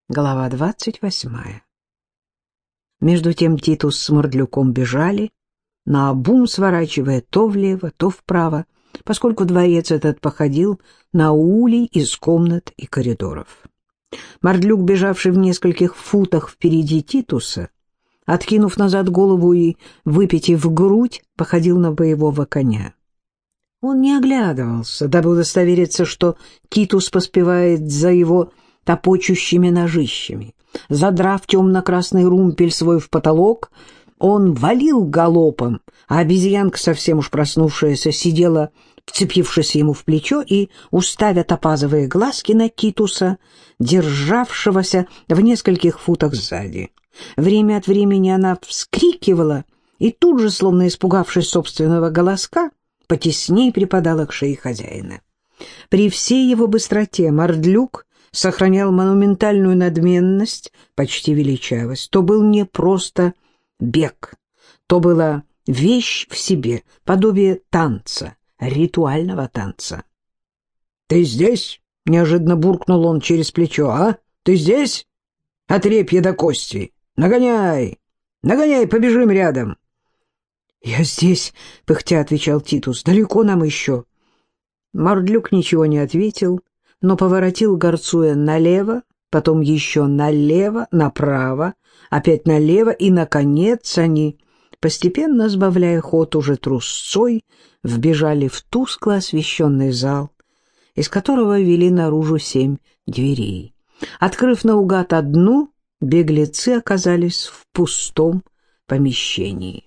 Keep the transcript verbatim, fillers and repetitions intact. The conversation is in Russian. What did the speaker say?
Глава двадцать восьмая. Между тем Титус с Мордлюком бежали, наобум сворачивая то влево, то вправо, поскольку дворец этот походил на улей из комнат и коридоров. Мордлюк, бежавший в нескольких футах впереди Титуса, откинув назад голову и выпитив грудь, походил на боевого коня. Он не оглядывался, дабы удостовериться, что Титус поспевает за его топочущими ножищами. Задрав темно-красный румпель свой в потолок, он валил галопом, а обезьянка, совсем уж проснувшаяся, сидела, вцепившись ему в плечо и уставя топазовые глазки на Титуса, державшегося в нескольких футах сзади. Время от времени она вскрикивала и тут же, словно испугавшись собственного голоска, потесней припадала к шее хозяина. При всей его быстроте Мордлюк сохранял монументальную надменность, почти величавость. То был не просто бег, то была вещь в себе, подобие танца, ритуального танца. — Ты здесь? — неожиданно буркнул он через плечо. — А? Ты здесь? Отрепье до кости. Нагоняй! Нагоняй, побежим рядом. — Я здесь, — пыхтя отвечал Титус. — Далеко нам еще. Мордлюк ничего не ответил, но поворотил, горцуя, налево, потом еще налево, направо, опять налево, и, наконец, они, постепенно сбавляя ход уже трусцой, вбежали в тускло освещенный зал, из которого вели наружу семь дверей. Открыв наугад одну, беглецы оказались в пустом помещении.